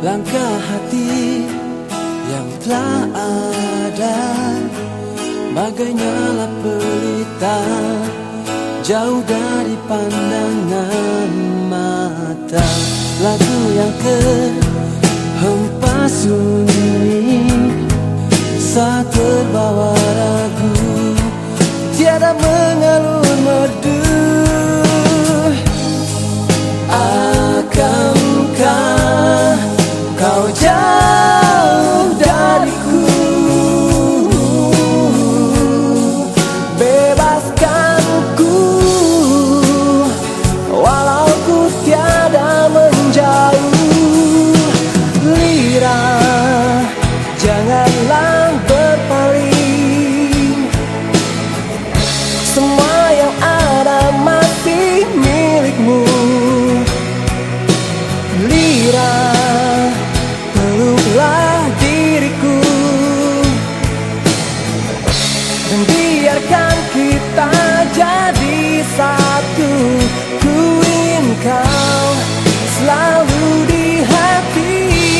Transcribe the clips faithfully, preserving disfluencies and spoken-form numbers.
langkah hati yang telah ada, bagai nyala pelita jauh dari pandangan mata. Lagu yang terhempas sunyi saat terbawa ragu, tiada mengalun merdu. Akankah kau jauh dariku? Bebaskan ku, walau ku tiada menjauh. Lira, janganlah berpaling, semua yang ada masih milikmu. Lira, peluklah diriku dan biarkan kita jadi satu. Ku ingin kau selalu di hati.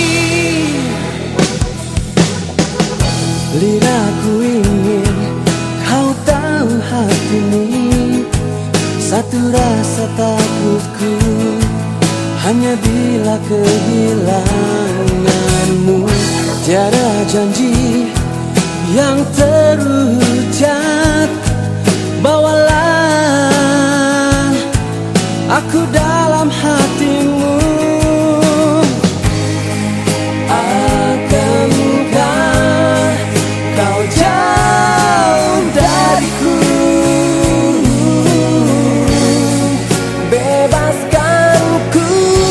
Lira, ku ingin kau tahu hati ini, satu rasa takutku hanya bila kehilanganmu. Tiada janji yang terucap, bawalah aku dalam hatimu. Akankah kau jauh dariku? Bebaskan ku,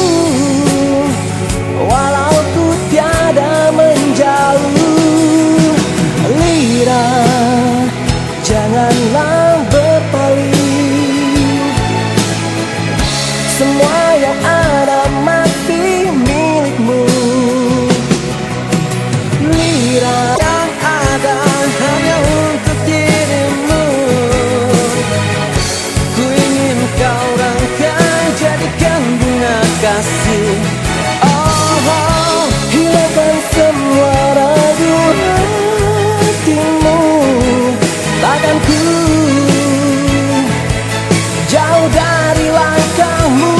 walau ku tiada menjauh. Lira, janganlah berpaling, semua yang ada masih milikmu. Lira, yang ada hanya untuk dirimu. Ku ingin kau rangkai, jadikan bunga kasih. Oh, oh, hilangkan semua ragu hatimu. Takkan ku jauh dari langkahmu.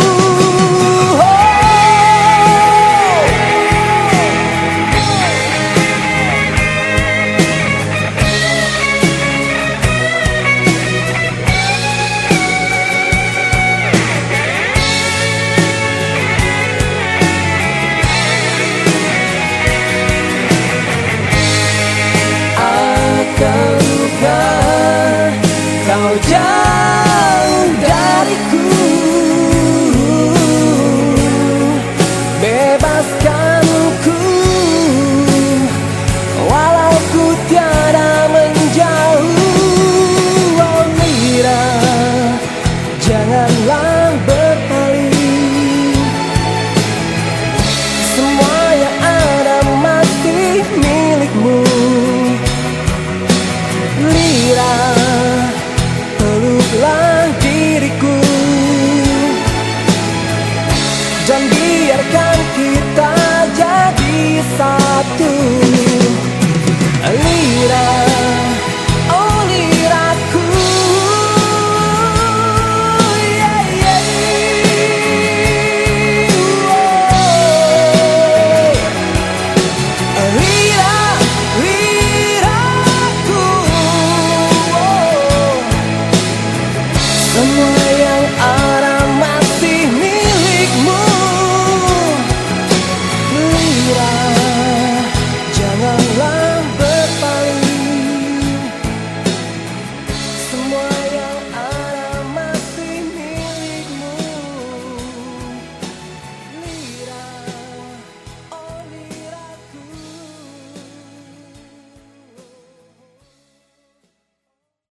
Akankah kau jauh dariku? Bebaskan ku, walau ku tiada menjauh. Oh Lira, janganlah berpaling, semua yang ada masih milikmu. Lira, peluklah diriku dan biarkan kita jadi satu. Lira, oh liraku, yeah, yeah. Oh. Lira, liraku, oh. Semua